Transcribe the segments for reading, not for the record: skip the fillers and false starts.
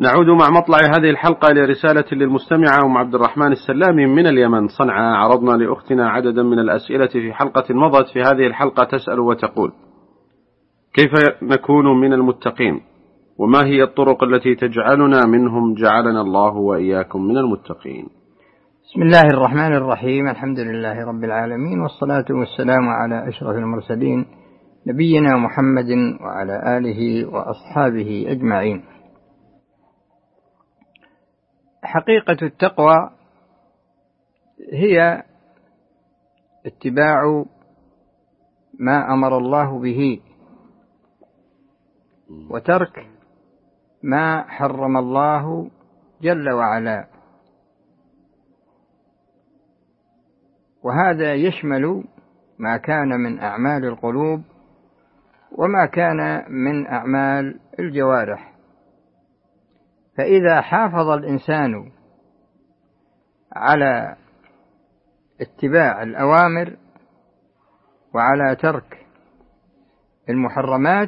نعود مع مطلع هذه الحلقة إلى رسالة للمستمعة أم عبد الرحمن السلامي من اليمن صنعاء. عرضنا لأختنا عددا من الأسئلة في حلقة مضت. في هذه الحلقة تسأل وتقول: كيف نكون من المتقين؟ وما هي الطرق التي تجعلنا منهم؟ جعلنا الله وإياكم من المتقين. بسم الله الرحمن الرحيم. الحمد لله رب العالمين، والصلاة والسلام على أشرف المرسلين نبينا محمد وعلى آله وأصحابه أجمعين. حقيقة التقوى هي اتباع ما أمر الله به وترك ما حرم الله جل وعلا، وهذا يشمل ما كان من أعمال القلوب وما كان من أعمال الجوارح. فإذا حافظ الإنسان على اتباع الأوامر وعلى ترك المحرمات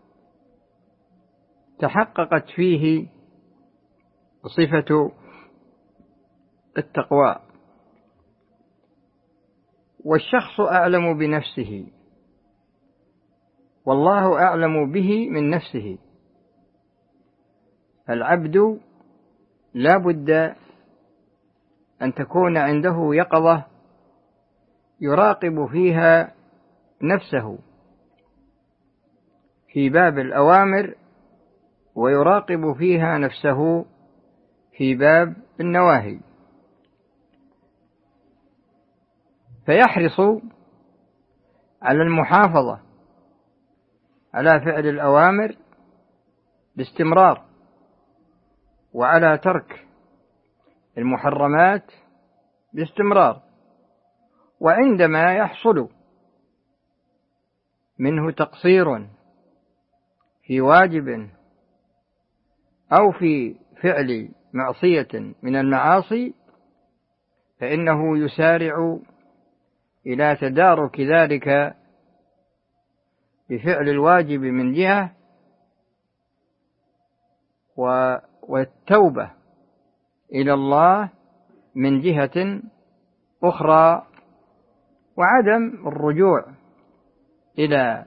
تحققت فيه صفة التقوى. والشخص أعلم بنفسه والله أعلم به من نفسه. العبد لا بد أن تكون عنده يقظة يراقب فيها نفسه في باب الأوامر، ويراقب فيها نفسه في باب النواهي، فيحرص على المحافظة على فعل الأوامر باستمرار، وعلى ترك المحرمات باستمرار. وعندما يحصل منه تقصير في واجب أو في فعل معصية من المعاصي فإنه يسارع إلى تدارك ذلك بفعل الواجب من جهة، والتوبة إلى الله من جهة أخرى، وعدم الرجوع إلى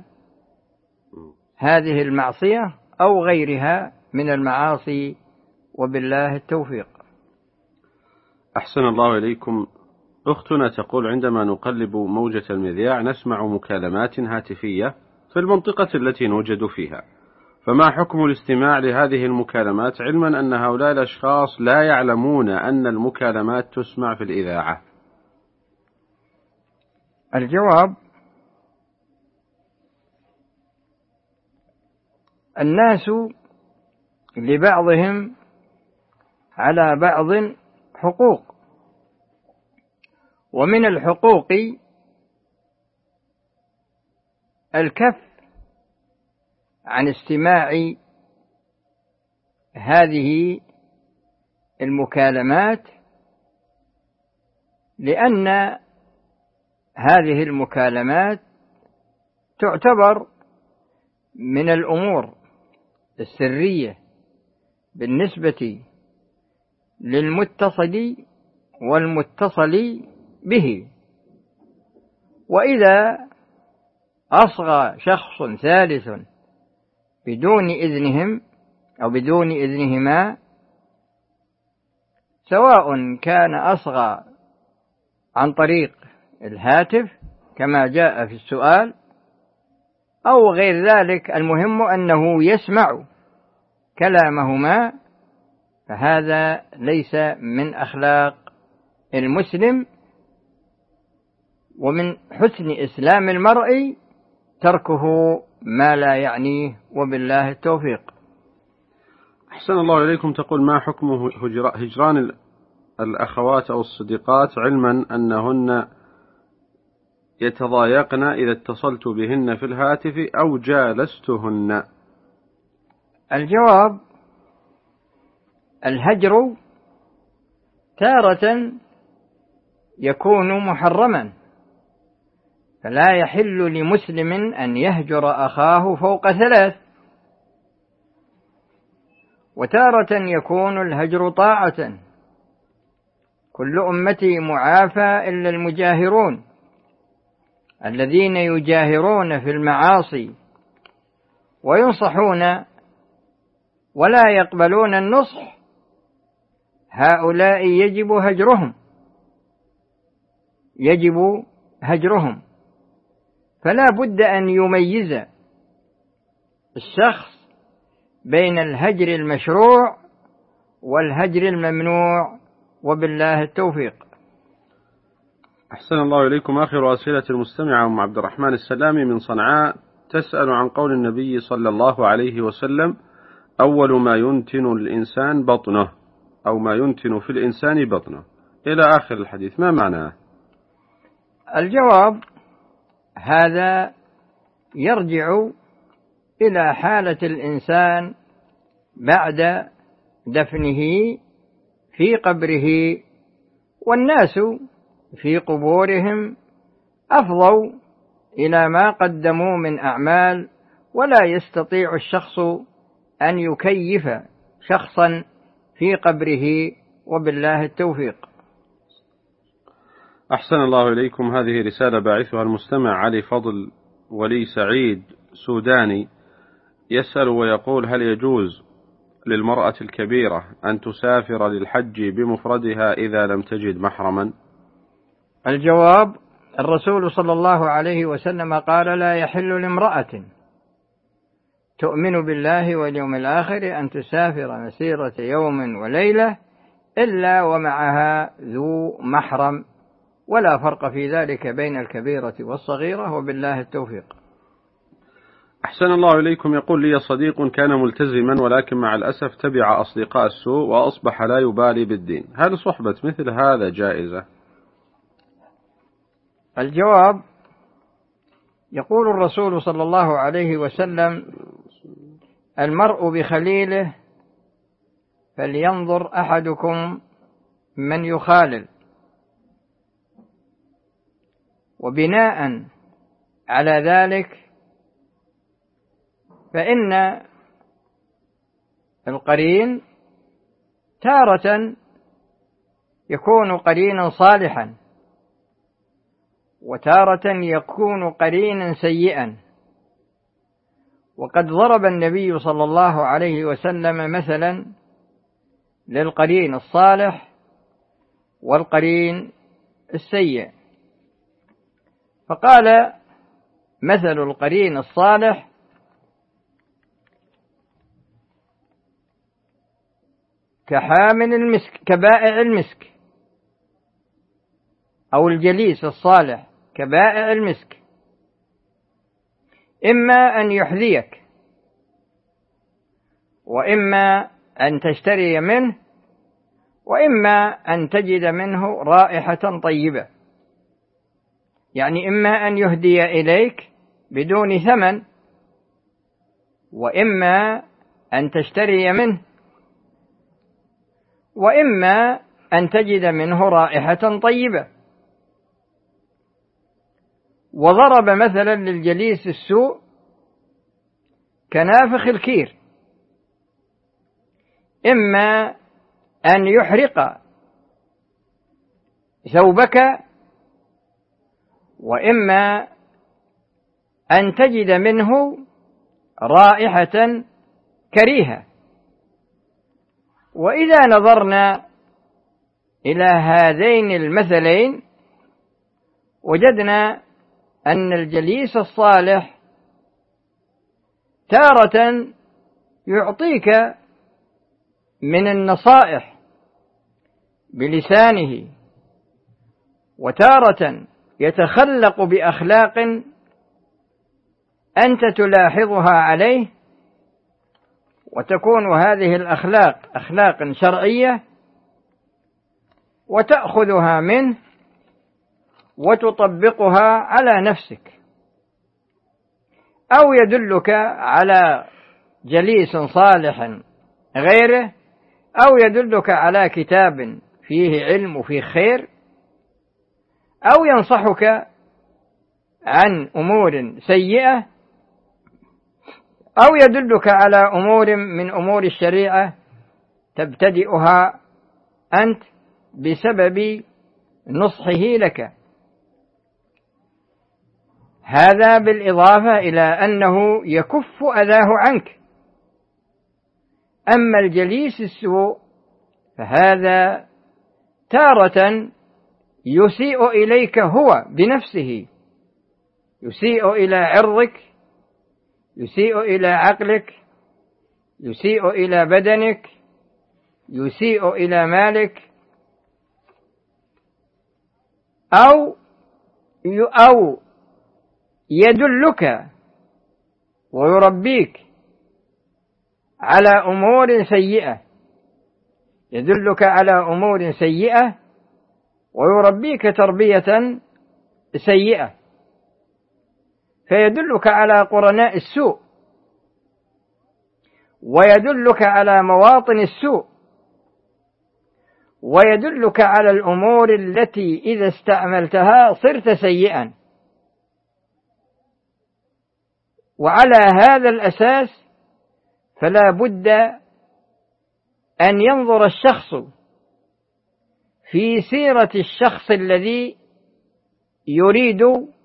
هذه المعصية أو غيرها من المعاصي، وبالله التوفيق. أحسن الله إليكم. أختنا تقول: عندما نقلب موجة المذياع نسمع مكالمات هاتفية في المنطقة التي نوجد فيها، فما حكم الاستماع لهذه المكالمات، علما أن هؤلاء الأشخاص لا يعلمون أن المكالمات تسمع في الإذاعة؟ الجواب: الناس لبعضهم على بعض حقوق، ومن الحقوق الكف عن استماع هذه المكالمات، لأن هذه المكالمات تعتبر من الأمور السرية بالنسبة للمتصل والمتصل به. وإذا أصغى شخص ثالث بدون إذنهم أو بدون إذنهما، سواء كان أصغى عن طريق الهاتف كما جاء في السؤال أو غير ذلك، المهم أنه يسمع كلامهما، فهذا ليس من أخلاق المسلم. ومن حسن إسلام المرء تركه ما لا يعنيه، وبالله التوفيق. أحسن الله إليكم. تقول: ما حكم هجران الأخوات أو الصديقات، علما أنهن يتضايقن إذا اتصلت بهن في الهاتف أو جالستهن؟ الجواب: الهجر تارة يكون محرما، فلا يحل لمسلم أن يهجر أخاه فوق 3، وتارة يكون الهجر طاعة. كل أمتي معافى إلا المجاهرون الذين يجاهرون في المعاصي وينصحون ولا يقبلون النصح، هؤلاء يجب هجرهم. فلا بد أن يميز الشخص بين الهجر المشروع والهجر الممنوع، وبالله التوفيق. أحسن الله إليكم. آخر أسئلة المستمعة أم عبد الرحمن السلامي من صنعاء تسأل عن قول النبي صلى الله عليه وسلم: أول ما ينتن الإنسان بطنه، أو ما ينتن في الإنسان بطنه، إلى آخر الحديث، ما معناه؟ الجواب: هذا يرجع إلى حالة الإنسان بعد دفنه في قبره، والناس في قبورهم أفضوا إلى ما قدموا من أعمال، ولا يستطيع الشخص أن يكيف شخصا في قبره، وبالله التوفيق. أحسن الله إليكم. هذه رسالة باعثها المستمع علي فضل ولي سعيد سوداني، يسأل ويقول: هل يجوز للمرأة الكبيرة أن تسافر للحج بمفردها إذا لم تجد محرما؟ الجواب: الرسول صلى الله عليه وسلم قال: لا يحل لامرأة تؤمن بالله واليوم الآخر أن تسافر مسيرة يوم وليلة إلا ومعها ذو محرم، ولا فرق في ذلك بين الكبيرة والصغيرة، وبالله التوفيق. أحسن الله إليكم. يقول: لي صديق كان ملتزما ولكن مع الأسف تبع أصدقاء السوء وأصبح لا يبالي بالدين، هل صحبة مثل هذا جائزة؟ الجواب: يقول الرسول صلى الله عليه وسلم: المرء بخليله فلينظر أحدكم من يخالل. وبناء على ذلك فإن القرين تارة يكون قرينا صالحا، وتارة يكون قرينا سيئا. وقد ضرب النبي صلى الله عليه وسلم مثلا للقرين الصالح والقرين السيء، فقال: مثل القرين الصالح كحامل المسك، كبائع المسك، أو الجليس الصالح كبائع المسك، إما أن يحذيك وإما أن تشتري منه وإما أن تجد منه رائحة طيبة، يعني إما أن يهدي إليك بدون ثمن وإما أن تشتري منه وإما أن تجد منه رائحة طيبة. وضرب مثلا للجليس السوء كنافخ الكير، إما أن يحرق ثوبك وإما أن تجد منه رائحة كريهة. وإذا نظرنا إلى هذين المثلين وجدنا أن الجليس الصالح تارة يعطيك من النصائح بلسانه، وتارة يتخلق بأخلاق أنت تلاحظها عليه، وتكون هذه الأخلاق أخلاق شرعية وتأخذها منه وتطبقها على نفسك، أو يدلك على جليس صالح غيره، أو يدلك على كتاب فيه علم وفيه خير، أو ينصحك عن أمور سيئة، أو يدلك على أمور من أمور الشريعة تبتدئها أنت بسبب نصحه لك. هذا بالإضافة إلى أنه يكف أذاه عنك. أما الجليس السوء فهذا تارة يسيء إليك هو بنفسه، يسيء إلى عرضك، يسيء إلى عقلك، يسيء إلى بدنك، يسيء إلى مالك، أو يدلك ويربيك على أمور سيئة، يدلك على أمور سيئة ويربيك تربية سيئة، فيدلك على قرناء السوء ويدلك على مواطن السوء ويدلك على الأمور التي إذا استعملتها صرت سيئا. وعلى هذا الأساس فلا بد أن ينظر الشخص في سيرة الشخص الذي يريد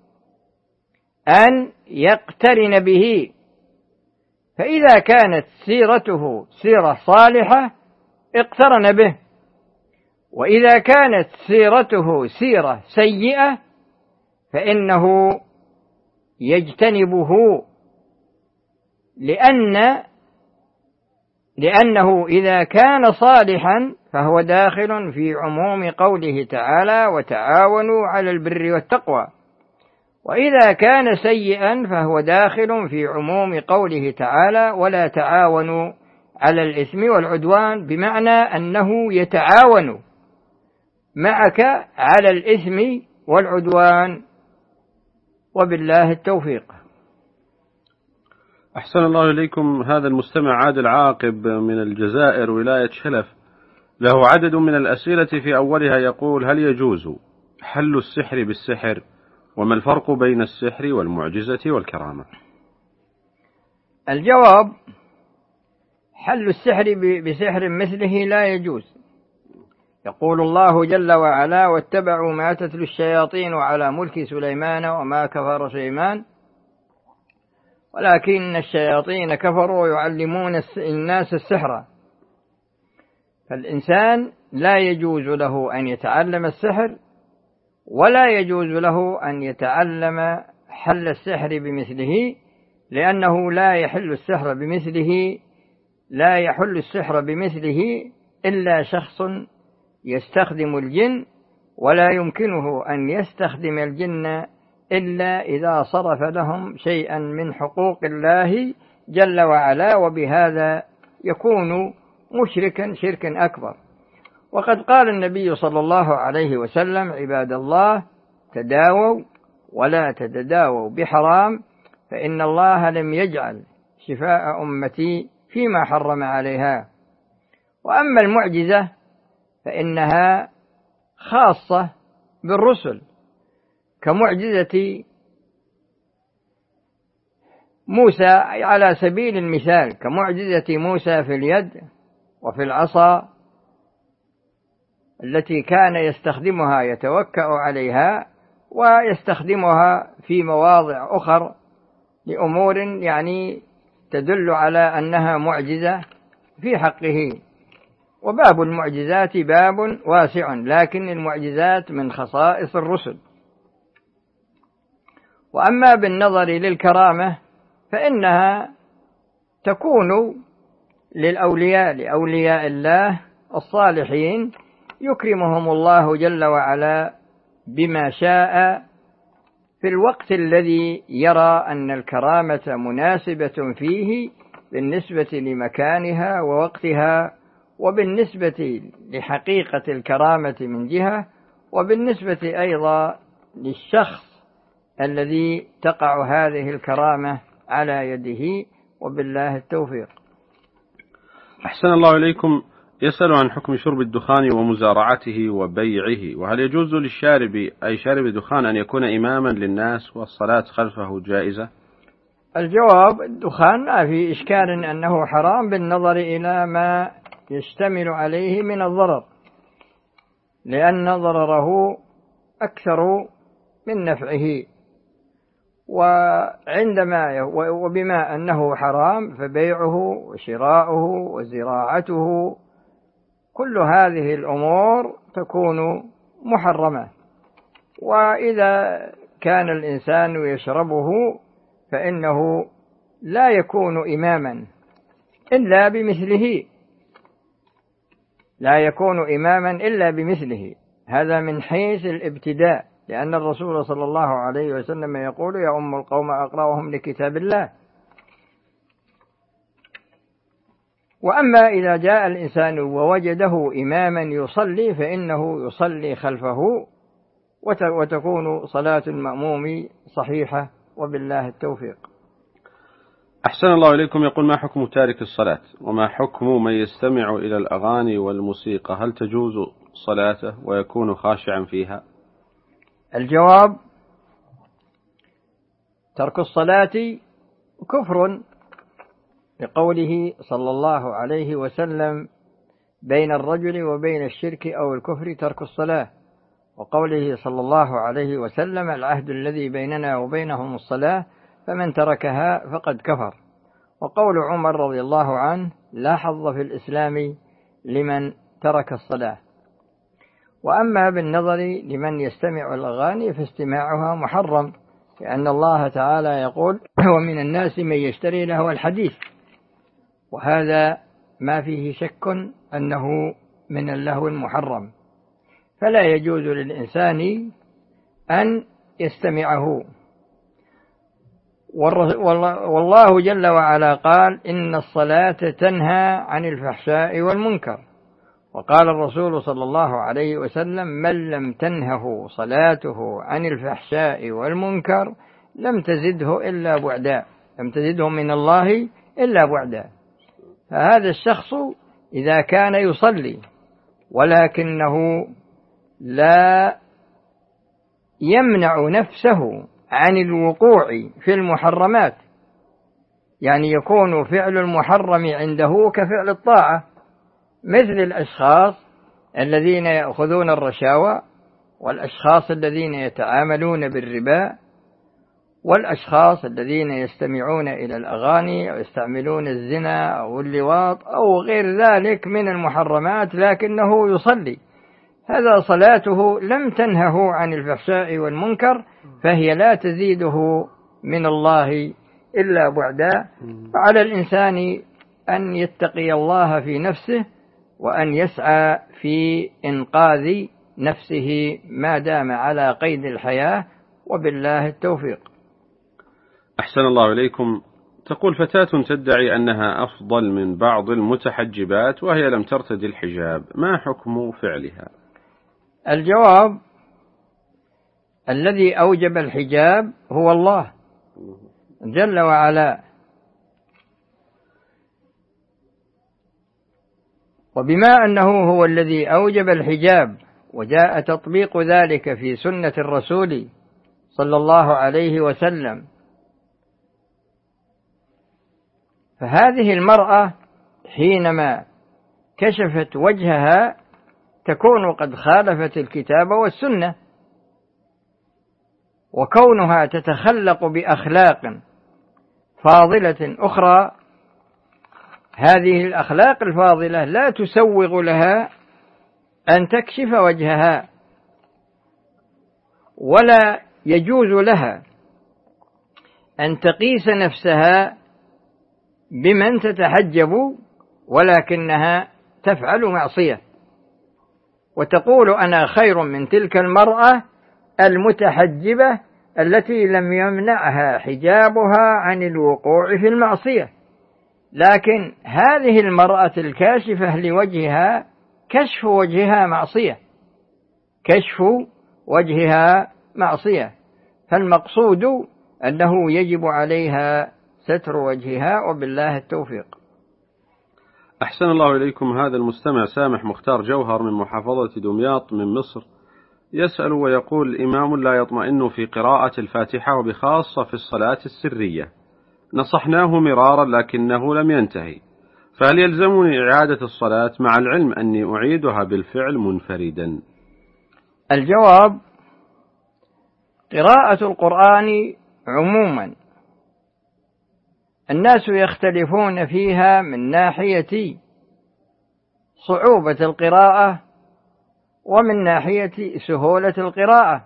أن يقترن به، فإذا كانت سيرته سيرة صالحة اقترن به، وإذا كانت سيرته سيرة سيئة فإنه يجتنبه، لأنه إذا كان صالحا فهو داخل في عموم قوله تعالى وتعاونوا على البر والتقوى، وإذا كان سيئا فهو داخل في عموم قوله تعالى ولا تعاونوا على الإثم والعدوان، بمعنى أنه يتعاون معك على الإثم والعدوان. وبالله التوفيق. أحسن الله إليكم. هذا المستمع عادل عاقب من الجزائر ولاية شلف له عدد من الأسئلة، في أولها يقول: هل يجوز حل السحر بالسحر؟ وما الفرق بين السحر والمعجزة والكرامة؟ الجواب: حل السحر بسحر مثله لا يجوز. يقول الله جل وعلا: واتبعوا ما تتلو الشياطين على ملك سليمان وما كفر سليمان ولكن الشياطين كفروا يعلمون الناس السحر. فالإنسان لا يجوز له أن يتعلم السحر، ولا يجوز له أن يتعلم حل السحر بمثله، لأنه لا يحل السحر بمثله إلا شخص يستخدم الجن، ولا يمكنه أن يستخدم الجن إلا إذا صرف لهم شيئا من حقوق الله جل وعلا، وبهذا يكون مشركا شركا أكبر. وقد قال النبي صلى الله عليه وسلم: عباد الله تداووا ولا تتداووا بحرام، فإن الله لم يجعل شفاء أمتي فيما حرم عليها. وأما المعجزة فإنها خاصة بالرسل، كمعجزة موسى على سبيل المثال، كمعجزة موسى في اليد وفي العصا التي كان يستخدمها، يتوكأ عليها ويستخدمها في مواضع أخرى لأمور تدل على أنها معجزة في حقه. وباب المعجزات باب واسع، لكن المعجزات من خصائص الرسل. وأما بالنظر للكرامة فإنها تكون لأولياء الله الصالحين، يكرمهم الله جل وعلا بما شاء في الوقت الذي يرى أن الكرامة مناسبة فيه بالنسبة لمكانها ووقتها، وبالنسبة لحقيقة الكرامة من جهة، وبالنسبة أيضا للشخص الذي تقع هذه الكرامة على يده. وبالله التوفيق. أحسن الله إليكم. يسأل عن حكم شرب الدخان ومزارعته وبيعه، وهل يجوز للشارب أي شارب الدخان أن يكون إماما للناس والصلاة خلفه جائزة؟ الجواب: الدخان ما في إشكال أنه حرام بالنظر إلى ما يشتمل عليه من الضرر، لأن ضرره أكثر من نفعه. وبما أنه حرام فبيعه وشراؤه وزراعته كل هذه الأمور تكون محرمة. وإذا كان الإنسان يشربه فإنه لا يكون إماما إلا بمثله، لا يكون إماما إلا بمثله. هذا من حيث الابتداء، لأن الرسول صلى الله عليه وسلم يقول: يا أم القوم أقرأهم لكتاب الله. وأما إذا جاء الإنسان ووجده إماما يصلي فإنه يصلي خلفه وتكون صلاة المأموم صحيحة، وبالله التوفيق. أحسن الله إليكم. يقول: ما حكم تارك الصلاة، وما حكم من يستمع إلى الأغاني والموسيقى؟ هل تجوز صلاته ويكون خاشعا فيها؟ الجواب: ترك الصلاة كفر، لقوله صلى الله عليه وسلم: بين الرجل وبين الشرك أو الكفر ترك الصلاة. وقوله صلى الله عليه وسلم: العهد الذي بيننا وبينهم الصلاة، فمن تركها فقد كفر. وقول عمر رضي الله عنه: لا حظ في الإسلام لمن ترك الصلاة. وأما بالنظر لمن يستمع الأغاني فاستماعها محرم، لأن الله تعالى يقول: ومن الناس من يشتري لهو الحديث، وهذا ما فيه شك أنه من اللهو المحرم، فلا يجوز للإنسان أن يستمعه. والله جل وعلا قال: إن الصلاة تنهى عن الفحشاء والمنكر. وقال الرسول صلى الله عليه وسلم: من لم تنهه صلاته عن الفحشاء والمنكر لم تزده إلا بعدا، لم تزده من الله إلا بعدا. فهذا الشخص إذا كان يصلي ولكنه لا يمنع نفسه عن الوقوع في المحرمات، يعني يكون فعل المحرم عنده كفعل الطاعة، مثل الأشخاص الذين يأخذون الرشاوى، والأشخاص الذين يتعاملون بالربا، والأشخاص الذين يستمعون إلى الأغاني أو يستعملون الزنا أو اللواط أو غير ذلك من المحرمات، لكنه يصلي. هذا صلاته لم تنهه عن الفحشاء والمنكر، فهي لا تزيده من الله إلا بعدا. فعلى الإنسان أن يتقي الله في نفسه، وأن يسعى في إنقاذ نفسه ما دام على قيد الحياة، وبالله التوفيق. أحسن الله إليكم. تقول: فتاة تدعي أنها أفضل من بعض المتحجبات وهي لم ترتدي الحجاب، ما حكم فعلها؟ الجواب: الذي أوجب الحجاب هو الله جل وعلا، وبما أنه هو الذي أوجب الحجاب وجاء تطبيق ذلك في سنة الرسول صلى الله عليه وسلم، فهذه المرأة حينما كشفت وجهها تكون قد خالفت الكتاب والسنة، وكونها تتخلق بأخلاق فاضلة أخرى، هذه الأخلاق الفاضلة لا تسوغ لها أن تكشف وجهها، ولا يجوز لها أن تقيس نفسها بمن تتحجب، ولكنها تفعل معصية وتقول: أنا خير من تلك المرأة المتحجبة التي لم يمنعها حجابها عن الوقوع في المعصية. لكن هذه المرأة الكاشفة لوجهها كشف وجهها معصية، كشف وجهها معصية، فالمقصود أنه يجب عليها ستر وجهها، وبالله التوفيق. أحسن الله إليكم. هذا المستمع سامح مختار جوهر من محافظة دمياط من مصر يسأل ويقول: الإمام لا يطمئن في قراءة الفاتحة وبخاصة في الصلاة السرية، نصحناه مرارا لكنه لم ينتهي، فهل يلزمني إعادة الصلاة مع العلم أني أعيدها بالفعل منفردا؟ الجواب: قراءة القرآن عموما الناس يختلفون فيها من ناحية صعوبة القراءة ومن ناحية سهولة القراءة.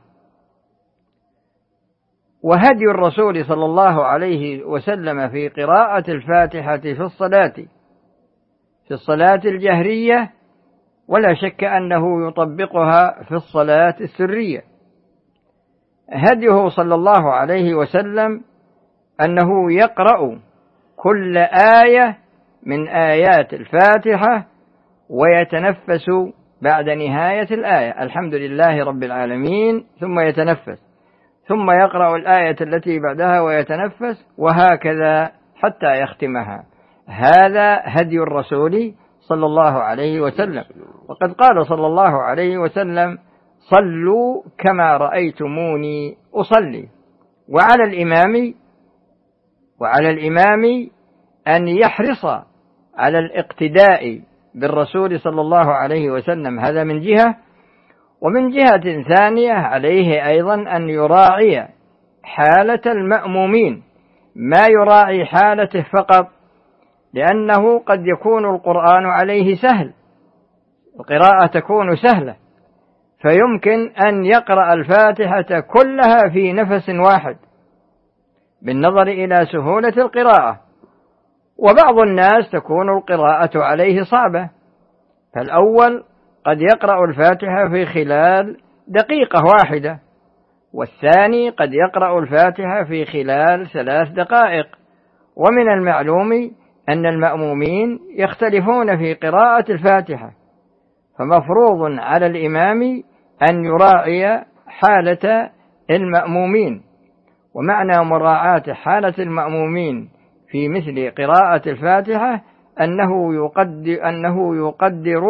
وهدي الرسول صلى الله عليه وسلم في قراءة الفاتحة في الصلاة الجهرية ولا شك أنه يطبقها في الصلاة السرية. هديه صلى الله عليه وسلم أنه يقرأ كل آية من آيات الفاتحة ويتنفس بعد نهاية الآية الحمد لله رب العالمين، ثم يتنفس، ثم يقرأ الآية التي بعدها ويتنفس، وهكذا حتى يختمها. هذا هدي الرسول صلى الله عليه وسلم. وقد قال صلى الله عليه وسلم: صلوا كما رأيتموني أصلي. وعلى الإمام أن يحرص على الاقتداء بالرسول صلى الله عليه وسلم، هذا من جهة. ومن جهة ثانية عليه أيضا أن يراعي حالة المأمومين، ما يراعي حالته فقط، لأنه قد يكون القرآن عليه سهل، القراءة تكون سهلة، فيمكن أن يقرأ الفاتحة كلها في نفس واحد بالنظر إلى سهولة القراءة. وبعض الناس تكون القراءة عليه صعبة، فالأول قد يقرأ الفاتحة في خلال دقيقة واحدة، والثاني قد يقرأ الفاتحة في خلال 3 دقائق. ومن المعلوم أن المأمومين يختلفون في قراءة الفاتحة، فمفروض على الإمام أن يراعي حالة المأمومين. ومعنى مراعاة حالة المأمومين في مثل قراءة الفاتحة أنه يقدر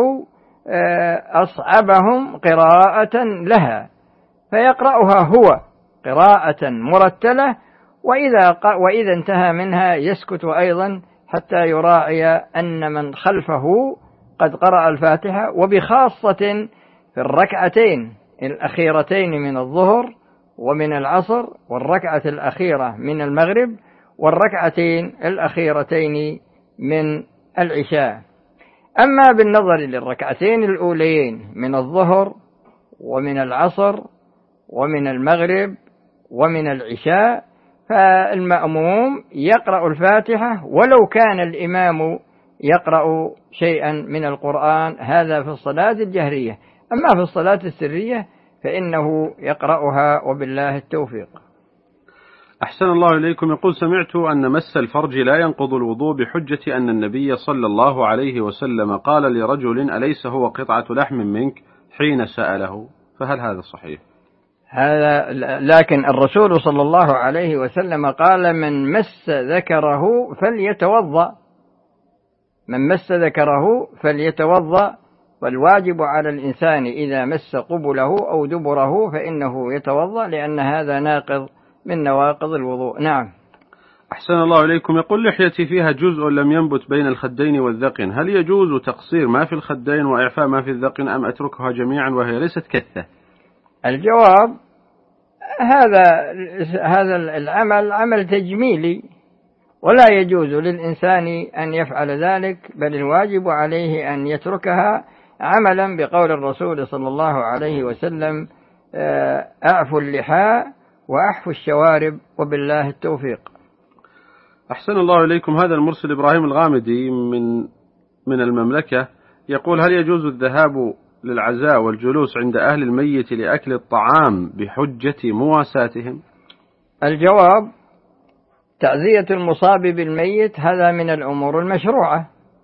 أصعبهم قراءة لها فيقرأها هو قراءة مرتلة، وإذا انتهى منها يسكت أيضا حتى يراعي أن من خلفه قد قرأ الفاتحة. وبخاصة في الركعتين الأخيرتين من الظهر ومن العصر، والركعة الأخيرة من المغرب، والركعتين الأخيرتين من العشاء. أما بالنظر للركعتين الأوليين من الظهر ومن العصر ومن المغرب ومن العشاء، فالمأموم يقرأ الفاتحة ولو كان الإمام يقرأ شيئا من القرآن، هذا في الصلاة الجهرية. أما في الصلاة السرية فإنه يقرأها، وبالله التوفيق. أحسن الله إليكم. يقول: سمعت أن مس الفرج لا ينقض الوضوء بحجة أن النبي صلى الله عليه وسلم قال لرجل: أليس هو قطعة لحم منك، حين سأله، فهل هذا صحيح؟ هذا لكن الرسول صلى الله عليه وسلم قال: من مس ذكره فليتوضأ، من مس ذكره فليتوضأ. والواجب على الإنسان إذا مس قبله أو دبره فإنه يتوضأ، لأن هذا ناقض من نواقض الوضوء. نعم. أحسن الله إليكم. يقول: لحيتي فيها جزء لم ينبت بين الخدين والذقن، هل يجوز تقصير ما في الخدين وإعفاء ما في الذقن، أم أتركها جميعا وهي ليست كثة؟ الجواب: هذا العمل عمل تجميلي، ولا يجوز للإنسان أن يفعل ذلك، بل الواجب عليه أن يتركها عملا بقول الرسول صلى الله عليه وسلم: أعفوا اللحى وأحفوا الشوارب، وبالله التوفيق. أحسن الله إليكم. هذا المرسل إبراهيم الغامدي من المملكة يقول: هل يجوز الذهاب للعزاء والجلوس عند أهل الميت لأكل الطعام بحجة مواساتهم؟ الجواب: تعزية المصاب بالميت هذا من الأمور المشروعة،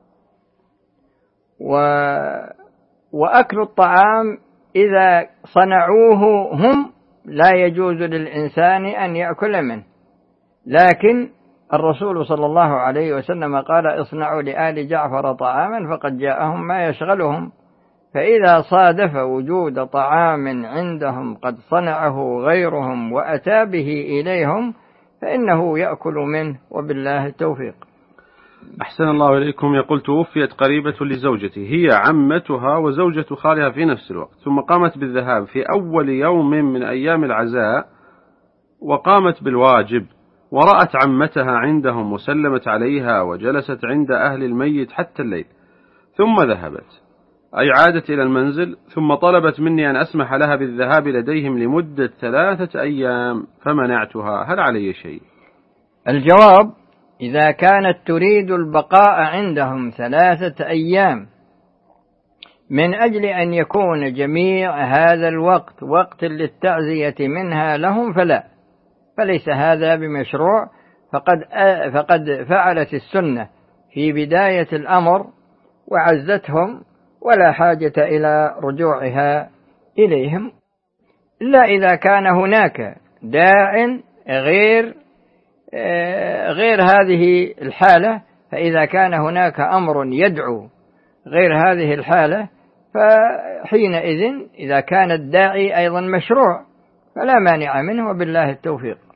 وأكل الطعام إذا صنعوه هم لا يجوز للإنسان أن يأكل منه، لكن الرسول صلى الله عليه وسلم قال: اصنعوا لآل جعفر طعاما فقد جاءهم ما يشغلهم. فإذا صادف وجود طعام عندهم قد صنعه غيرهم وأتى به إليهم فإنه يأكل منه، وبالله التوفيق. أحسن الله إليكم. يقول توفيت قريبة لزوجتي، هي عمتها وزوجة خالها في نفس الوقت، ثم قامت بالذهاب في أول يوم من أيام العزاء وقامت بالواجب، ورأت عمتها عندهم وسلمت عليها وجلست عند أهل الميت حتى الليل، ثم ذهبت، أي عادت إلى المنزل، ثم طلبت مني أن أسمح لها بالذهاب لديهم لمدة 3 أيام فمنعتها، هل علي شيء؟ الجواب: إذا كانت تريد البقاء عندهم 3 أيام من أجل أن يكون جميع هذا الوقت وقت للتعزية منها لهم فليس هذا بمشروع، فقد فعلت السنة في بداية الأمر وعزتهم، ولا حاجة إلى رجوعها إليهم، إلا إذا كان هناك داع غير هذه الحالة. فإذا كان هناك أمر يدعو غير هذه الحالة فحينئذ إذا كان الداعي أيضا مشروع فلا مانع منه، وبالله التوفيق.